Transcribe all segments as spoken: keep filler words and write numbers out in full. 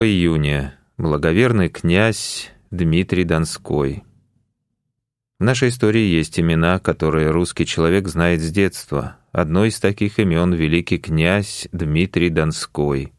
Июня. Благоверный князь Дмитрий Донской. В нашей истории есть имена, которые русский человек знает с детства. Одно из таких имен — великий князь Дмитрий Донской.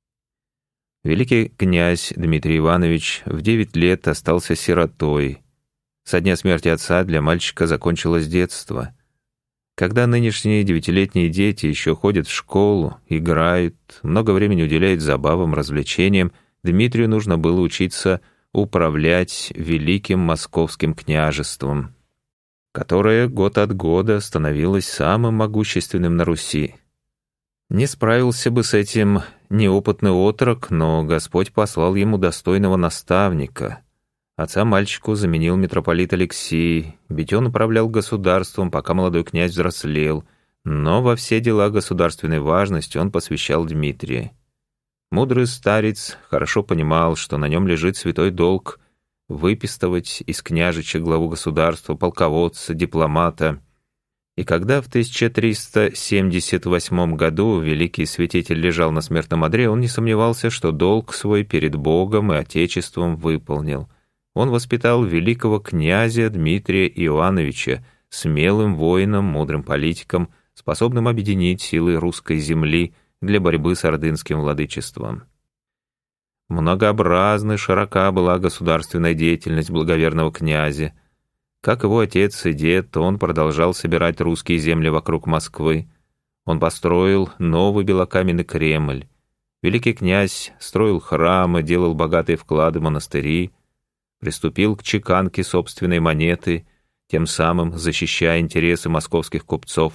Великий князь Дмитрий Иванович в девять лет остался сиротой. Со дня смерти отца для мальчика закончилось детство. Когда нынешние девятилетние дети еще ходят в школу, играют, много времени уделяют забавам, развлечениям, Дмитрию нужно было учиться управлять великим московским княжеством, которое год от года становилось самым могущественным на Руси. Не справился бы с этим неопытный отрок, но Господь послал ему достойного наставника. Отца мальчику заменил митрополит Алексий, ведь он управлял государством, пока молодой князь взрослел, но во все дела государственной важности он посвящал Дмитрия. Мудрый старец хорошо понимал, что на нем лежит святой долг выпистывать из княжича главу государства, полководца, дипломата. И когда в тысяча триста семьдесят восьмом году великий святитель лежал на смертном одре, он не сомневался, что долг свой перед Богом и Отечеством выполнил. Он воспитал великого князя Дмитрия Иоанновича, смелым воином, мудрым политиком, способным объединить силы русской земли для борьбы с ордынским владычеством. Многообразна и широка была государственная деятельность благоверного князя. Как его отец и дед, он продолжал собирать русские земли вокруг Москвы. Он построил новый белокаменный Кремль. Великий князь строил храмы, делал богатые вклады в монастыри, приступил к чеканке собственной монеты, тем самым защищая интересы московских купцов.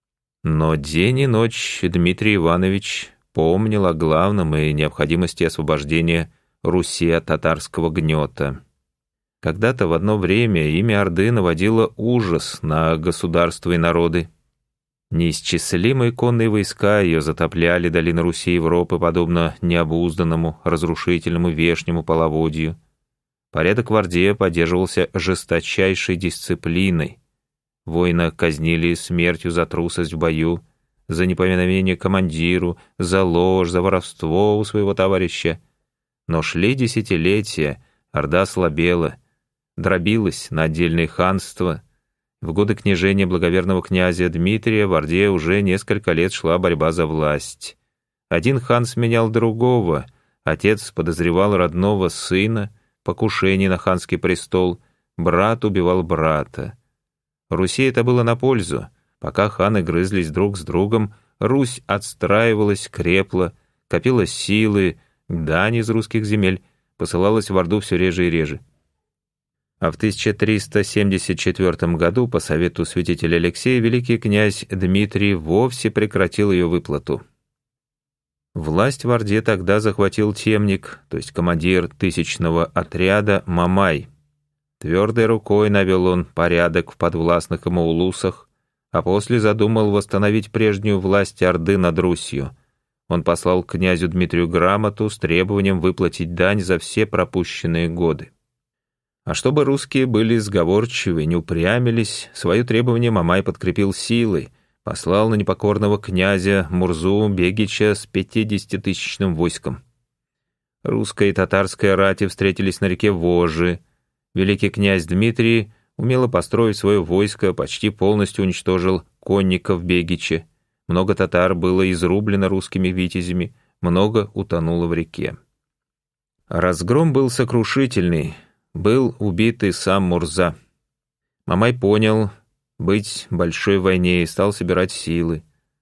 Но день и ночь Дмитрий Иванович помнил о главном и необходимости освобождения Руси от татарского гнета. Когда-то в одно время имя Орды наводило ужас на государство и народы. Неисчислимые конные войска ее затопляли долины Руси и Европы, подобно необузданному, разрушительному вешнему половодью. Порядок в Орде поддерживался жесточайшей дисциплиной. Воина казнили смертью за трусость в бою, за неповиновение командиру, за ложь, за воровство у своего товарища. Но шли десятилетия, Орда слабела, дробилась на отдельные ханства. В годы княжения благоверного князя Дмитрия в Орде уже несколько лет шла борьба за власть. Один хан сменял другого, отец подозревал родного сына, покушение на ханский престол, брат убивал брата. Руси это было на пользу. Пока ханы грызлись друг с другом, Русь отстраивалась, крепла, копила силы, дань из русских земель посылалась в Орду все реже и реже. А в тысяча триста семьдесят четвёртом году, по совету святителя Алексея, великий князь Дмитрий вовсе прекратил ее выплату. Власть в Орде тогда захватил темник, то есть командир тысячного отряда Мамай. Твердой рукой навел он порядок в подвластных ему улусах, а после задумал восстановить прежнюю власть Орды над Русью. Он послал князю Дмитрию грамоту с требованием выплатить дань за все пропущенные годы. А чтобы русские были сговорчивы, не упрямились, свое требование Мамай подкрепил силой, послал на непокорного князя Мурзу Бегича с пятидесятитысячным войском. Русская и татарская рати встретились на реке Вожи. Великий князь Дмитрий, умело построив свое войско, почти полностью уничтожил конников Бегича. Много татар было изрублено русскими витязями, много утонуло в реке. Разгром был сокрушительный, был убит и сам Мурза. Мамай понял быть в большой войне и стал собирать силы.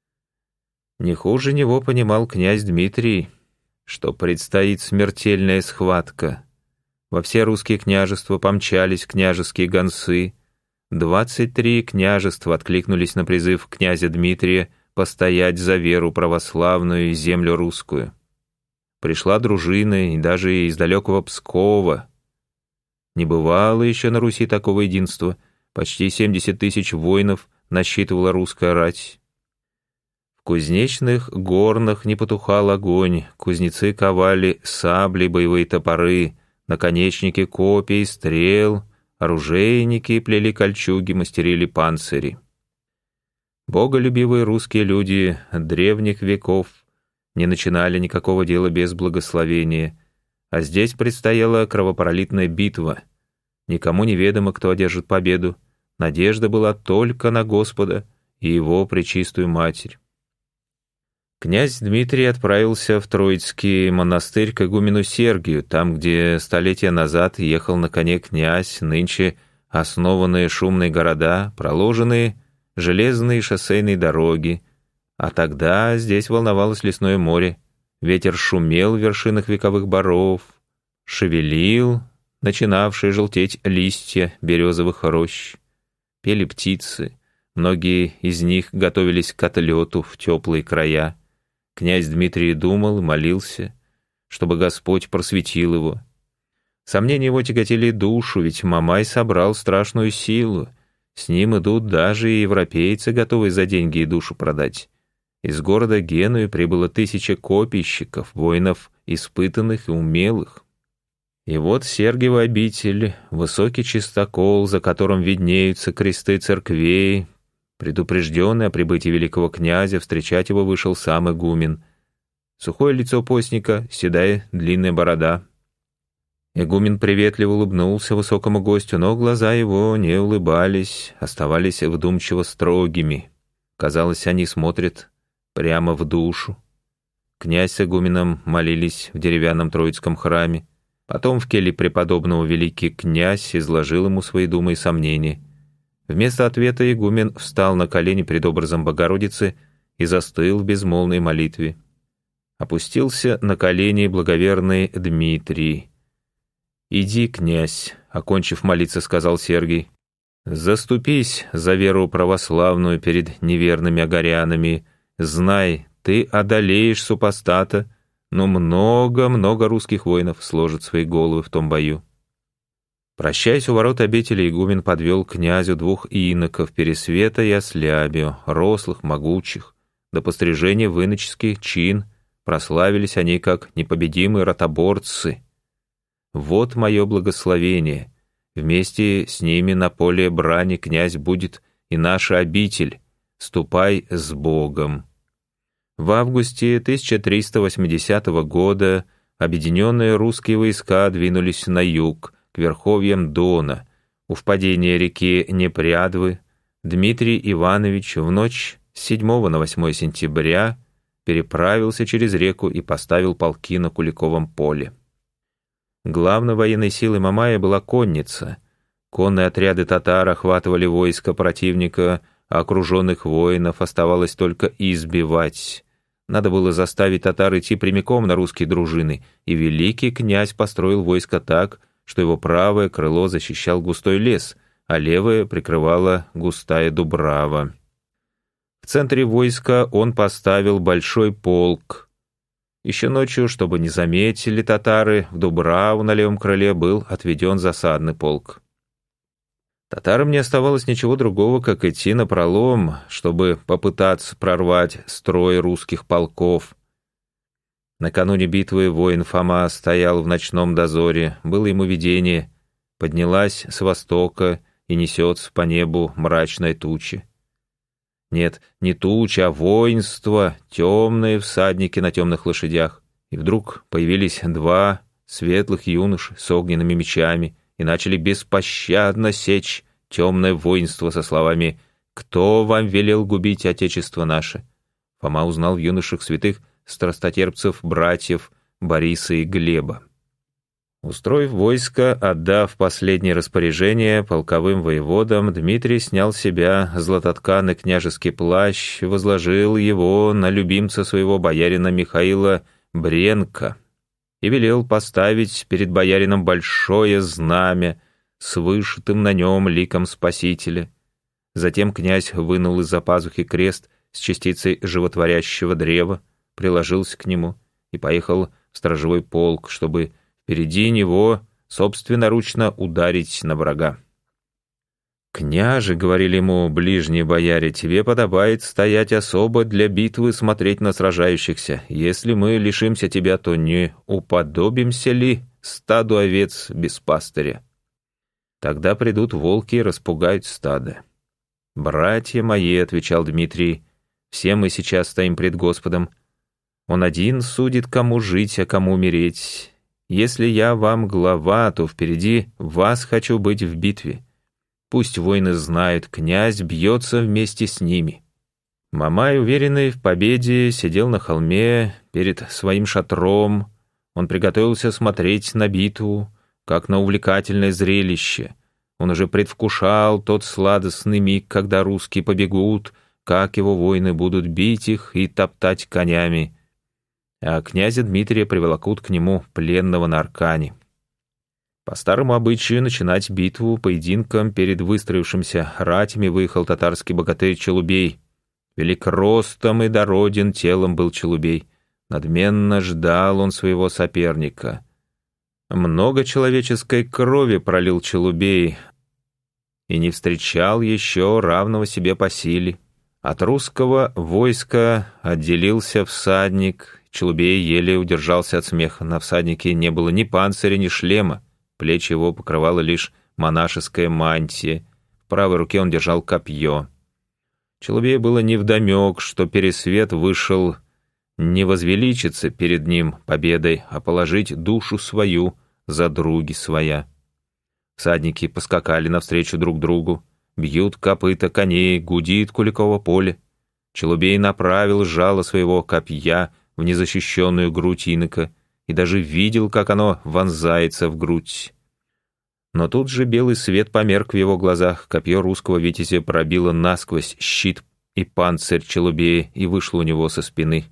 Не хуже него понимал князь Дмитрий, что предстоит смертельная схватка. Во все русские княжества помчались княжеские гонцы. Двадцать три княжества откликнулись на призыв князя Дмитрия постоять за веру православную и землю русскую. Пришла дружина и даже из далекого Пскова. Не бывало еще на Руси такого единства. Почти семьдесят тысяч воинов насчитывала русская рать. В кузнечных горнах не потухал огонь, кузнецы ковали сабли, боевые топоры, наконечники копий, стрел, оружейники плели кольчуги, мастерили панцири. Боголюбивые русские люди древних веков не начинали никакого дела без благословения, А здесь предстояла кровопролитная битва. Никому неведомо, кто одержит победу. Надежда была только на Господа и Его Пречистую Матерь. Князь Дмитрий отправился в Троицкий монастырь к игумену Сергию, там, где столетия назад ехал на коне князь, нынче основанные шумные города, проложенные железные шоссейные дороги, а тогда здесь волновалось лесное море, ветер шумел в вершинах вековых боров, шевелил начинавшие желтеть листья березовых рощ, пели птицы, многие из них готовились к отлету в теплые края. Князь Дмитрий думал и молился, чтобы Господь просветил его. Сомнения его тяготили душу, ведь Мамай собрал страшную силу. С ним идут даже и европейцы, готовые за деньги и душу продать. Из города Генуи прибыло тысяча копийщиков, воинов испытанных и умелых. И вот Сергиева обитель, высокий чистокол, за которым виднеются кресты церквей. Предупрежденный о прибытии великого князя, встречать его вышел сам игумен. Сухое лицо постника, седая длинная борода. Игумен приветливо улыбнулся высокому гостю, но глаза его не улыбались, оставались вдумчиво строгими. Казалось, они смотрят прямо в душу. Князь с игуменом молились в деревянном Троицком храме. Потом в келье преподобного великий князь изложил ему свои думы и сомнения. Вместо ответа игумен встал на колени пред образом Богородицы и застыл в безмолвной молитве. Опустился на колени благоверный Дмитрий. «Иди, князь», — окончив молиться, сказал Сергий, «заступись за веру православную перед неверными агарянами. Знай, ты одолеешь супостата, но много-много русских воинов сложат свои головы в том бою». Прощаясь у ворот обители, игумен подвел к князю двух иноков Пересвета и Ослябию, рослых, могучих. До пострижения в иноческий чин прославились они как непобедимые ротоборцы. Вот мое благословение. Вместе с ними на поле брани князь будет и наша обитель. Ступай с Богом. В августе тысяча триста восьмидесятого года объединенные русские войска двинулись на юг, к верховьям Дона. У впадения реки Непрядвы Дмитрий Иванович в ночь с седьмого на восьмое сентября переправился через реку и поставил полки на Куликовом поле. Главной военной силой Мамая была конница. Конные отряды татар охватывали войско противника, а окруженных воинов оставалось только избивать. Надо было заставить татар идти прямиком на русские дружины, и великий князь построил войско так, что его правое крыло защищал густой лес, а левое прикрывала густая дубрава. В центре войска он поставил большой полк. Еще ночью, чтобы не заметили татары, в дубраву на левом крыле был отведен засадный полк. Татарам не оставалось ничего другого, как идти напролом, чтобы попытаться прорвать строй русских полков. Накануне битвы воин Фома стоял в ночном дозоре, было ему видение, поднялась с востока и несется по небу мрачная туча. Нет, не туча, а воинство, темные всадники на темных лошадях. И вдруг появились два светлых юноши с огненными мечами и начали беспощадно сечь темное воинство со словами «Кто вам велел губить отечество наше?» Фома узнал в юношах святых страстотерпцев братьев Бориса и Глеба. Устроив войско, отдав последнее распоряжение полковым воеводам, Дмитрий снял с себя златотканый княжеский плащ, возложил его на любимца своего боярина Михаила Бренка и велел поставить перед боярином большое знамя с вышитым на нем ликом Спасителя. Затем князь вынул из-за пазухи крест с частицей животворящего древа, приложился к нему и поехал в сторожевой полк, чтобы впереди него собственноручно ударить на врага. «Княже, — говорили ему ближние бояре, — тебе подобает стоять особо для битвы, смотреть на сражающихся. Если мы лишимся тебя, то не уподобимся ли стаду овец без пастыря? Тогда придут волки и распугают стадо». «Братья мои, — отвечал Дмитрий, — все мы сейчас стоим пред Господом. Он один судит, кому жить, а кому умереть. Если я вам глава, то впереди вас хочу быть в битве. Пусть воины знают, князь бьется вместе с ними». Мамай, уверенный в победе, сидел на холме перед своим шатром. Он приготовился смотреть на битву, как на увлекательное зрелище. Он уже предвкушал тот сладостный миг, когда русские побегут, как его воины будут бить их и топтать конями. А князя Дмитрия приволокут к нему пленного на аркане. По старому обычаю начинать битву поединком перед выстроившимся ратями выехал татарский богатырь Челубей. Велик ростом и дороден телом был Челубей. Надменно ждал он своего соперника. Много человеческой крови пролил Челубей и не встречал еще равного себе по силе. От русского войска отделился всадник. Челубей еле удержался от смеха. На всаднике не было ни панциря, ни шлема. Плечи его покрывала лишь монашеская мантия. В правой руке он держал копье. Челубею было невдомек, что Пересвет вышел не возвеличиться перед ним победой, а положить душу свою за други своя. Всадники поскакали навстречу друг другу. Бьют копыта коней, гудит Куликово поле. Челубей направил жало своего копья в незащищенную грудь инока и даже видел, как оно вонзается в грудь. Но тут же белый свет померк в его глазах, копье русского витязя пробило насквозь щит и панцирь Челубея и вышло у него со спины.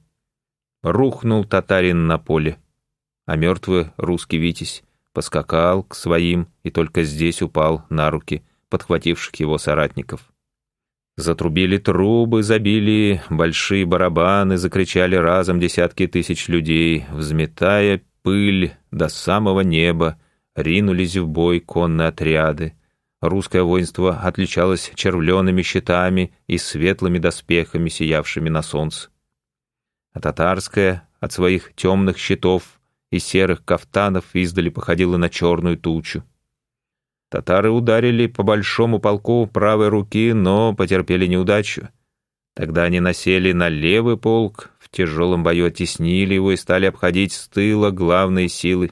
Рухнул татарин на поле, а мертвый русский витязь поскакал к своим и только здесь упал на руки подхвативших его соратников. Затрубили трубы, забили большие барабаны, закричали разом десятки тысяч людей, взметая пыль до самого неба, ринулись в бой конные отряды. Русское воинство отличалось червленными щитами и светлыми доспехами, сиявшими на солнце. А татарское от своих темных щитов и серых кафтанов издали походило на черную тучу. Татары ударили по большому полку правой руки, но потерпели неудачу. Тогда они насели на левый полк, в тяжелом бою оттеснили его и стали обходить с тыла главные силы.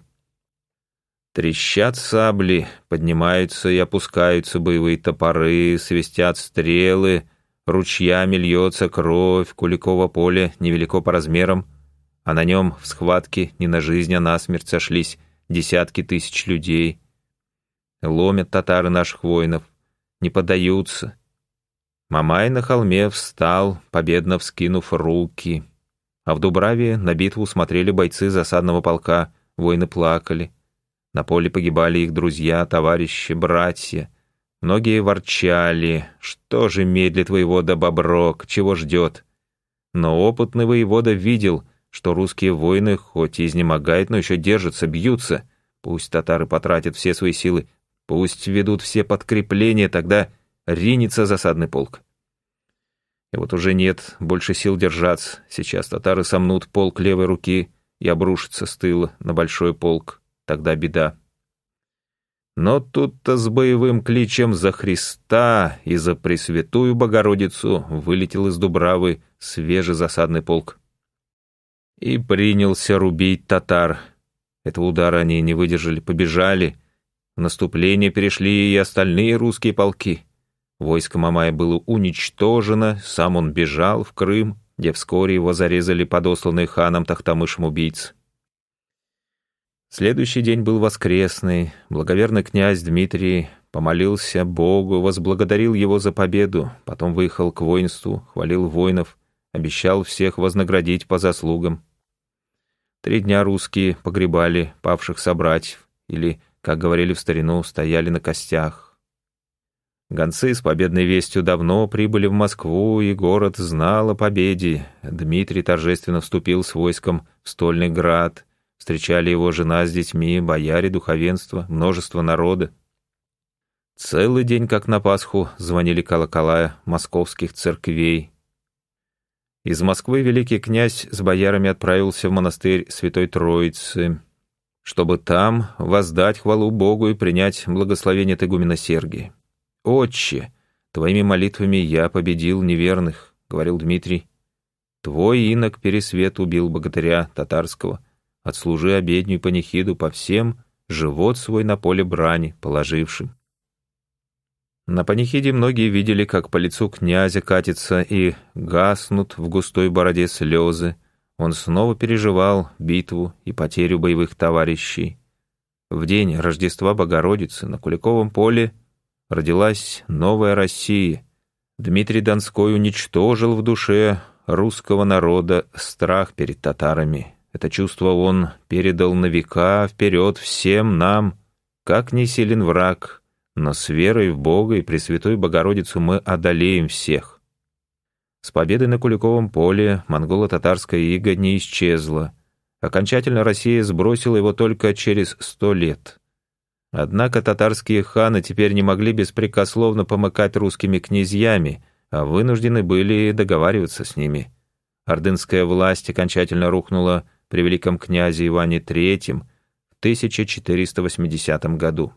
Трещат сабли, поднимаются и опускаются боевые топоры, свистят стрелы, ручьями льется кровь, Куликово поле невелико по размерам, а на нем в схватке не на жизнь, а на смерть сошлись десятки тысяч людей. Ломят татары наших воинов, не поддаются. Мамай на холме встал, победно вскинув руки. А в Дубраве на битву смотрели бойцы засадного полка, воины плакали. На поле погибали их друзья, товарищи, братья. Многие ворчали: что же медлит воевода Боброк, чего ждет? Но опытный воевода видел, что русские воины хоть и изнемогают, но еще держатся, бьются. Пусть татары потратят все свои силы, пусть ведут все подкрепления, тогда ринется засадный полк. И вот уже нет больше сил держаться. Сейчас татары сомнут полк левой руки и обрушатся с тыла на большой полк. Тогда беда. Но тут-то с боевым кличем за Христа и за Пресвятую Богородицу вылетел из Дубравы свежий засадный полк. И принялся рубить татар. Этого удара они не выдержали, побежали. В наступление перешли и остальные русские полки. Войско Мамая было уничтожено, сам он бежал в Крым, где вскоре его зарезали подосланные ханом Тохтамышем убийцы. Следующий день был воскресный. Благоверный князь Дмитрий помолился Богу, возблагодарил его за победу, потом выехал к воинству, хвалил воинов, обещал всех вознаградить по заслугам. Три дня русские погребали павших собратьев, или, как говорили в старину, стояли на костях. Гонцы с победной вестью давно прибыли в Москву, и город знал о победе. Дмитрий торжественно вступил с войском в Стольный град. Встречали его жена с детьми, бояре, духовенство, множество народа. Целый день, как на Пасху, звонили колокола московских церквей. Из Москвы великий князь с боярами отправился в монастырь Святой Троицы, чтобы там воздать хвалу Богу и принять благословение от игумена Сергия. «Отче, твоими молитвами я победил неверных», — говорил Дмитрий. «Твой инок Пересвет убил богатыря татарского, отслужи обедню и панихиду по всем, живот свой на поле брани положившим». На панихиде многие видели, как по лицу князя катятся и гаснут в густой бороде слезы. Он снова переживал битву и потерю боевых товарищей. В день Рождества Богородицы на Куликовом поле родилась новая Россия. Дмитрий Донской уничтожил в душе русского народа страх перед татарами. Это чувство он передал на века вперед всем нам. Как ни силен враг, но с верой в Бога и Пресвятую Богородицу мы одолеем всех. С победой на Куликовом поле монголо-татарская ига не исчезла. Окончательно Россия сбросила его только через сто лет. Однако татарские ханы теперь не могли беспрекословно помыкать русскими князьями, а вынуждены были договариваться с ними. Ордынская власть окончательно рухнула при великом князе Иване Третьем в тысяча четыреста восьмидесятом году.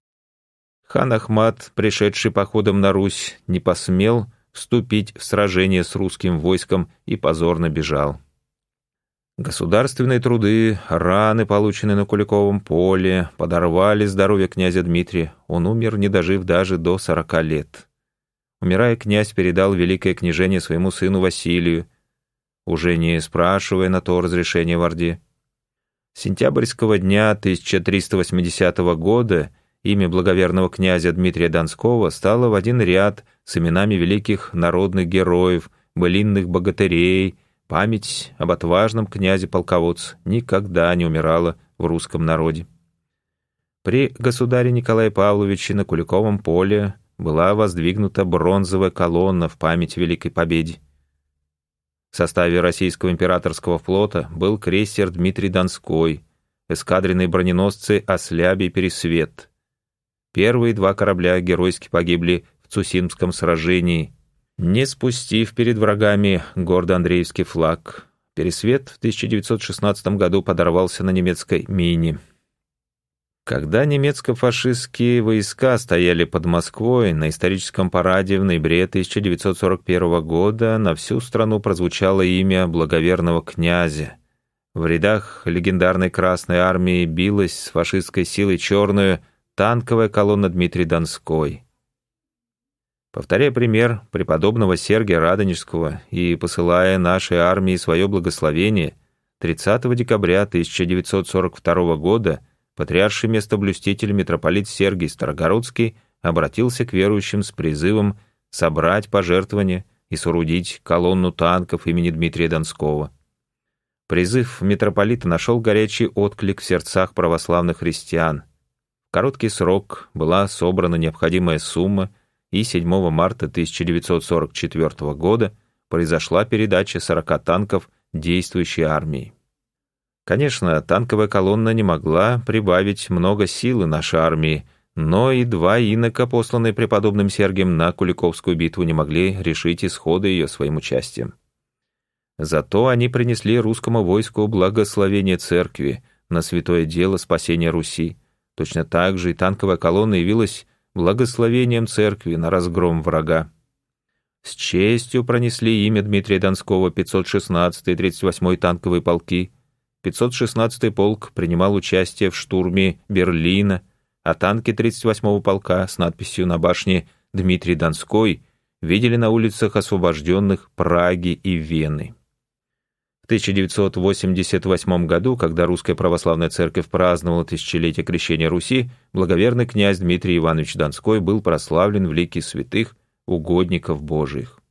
Хан Ахмат, пришедший походом на Русь, не посмел вступить в сражение с русским войском и позорно бежал. Государственные труды, раны, полученные на Куликовом поле, подорвали здоровье князя Дмитрия. Он умер, не дожив даже до сорока лет. Умирая, князь передал великое княжение своему сыну Василию, уже не спрашивая на то разрешения в Орде. С сентябрьского дня тысяча триста восьмидесятого года имя благоверного князя Дмитрия Донского стало в один ряд с именами великих народных героев, былинных богатырей. Память об отважном князе-полководце никогда не умирала в русском народе. При государе Николае Павловиче на Куликовом поле была воздвигнута бронзовая колонна в память Великой Победе. В составе российского императорского флота был крейсер Дмитрий Донской, эскадренные броненосцы «Ослябе» и «Пересвет». Первые два корабля геройски погибли в Цусимском сражении, не спустив перед врагами гордо Андреевский флаг. Пересвет в тысяча девятьсот шестнадцатом году подорвался на немецкой мине. Когда немецко-фашистские войска стояли под Москвой, на историческом параде в ноябре тысяча девятьсот сорок первого года на всю страну прозвучало имя благоверного князя. В рядах легендарной Красной Армии билась с фашистской силой черную танковая колонна Дмитрий Донской. Повторяя пример преподобного Сергия Радонежского и посылая нашей армии свое благословение, тридцатого декабря тысяча девятьсот сорок второго года патриарший местоблюститель митрополит Сергий Старогородский обратился к верующим с призывом собрать пожертвования и соорудить колонну танков имени Дмитрия Донского. Призыв митрополита нашел горячий отклик в сердцах православных христиан. В короткий срок была собрана необходимая сумма, и седьмого марта тысяча девятьсот сорок четвёртого года произошла передача сорока танков действующей армии. Конечно, танковая колонна не могла прибавить много силы нашей армии, но и два инока, посланные преподобным Сергием на Куликовскую битву, не могли решить исхода ее своим участием. Зато они принесли русскому войску благословение церкви на святое дело спасения Руси. Точно так же и танковая колонна явилась благословением церкви на разгром врага. С честью пронесли имя Дмитрия Донского пятьсот шестнадцатый и тридцать восьмой танковые полки. пятьсот шестнадцатый полк принимал участие в штурме Берлина, а танки тридцать восьмого полка с надписью на башне «Дмитрий Донской» видели на улицах освобожденных Праги и Вены. В тысяча девятьсот восемьдесят восьмом году, когда Русская Православная Церковь праздновала тысячелетие крещения Руси, благоверный князь Дмитрий Иванович Донской был прославлен в лике святых угодников Божиих.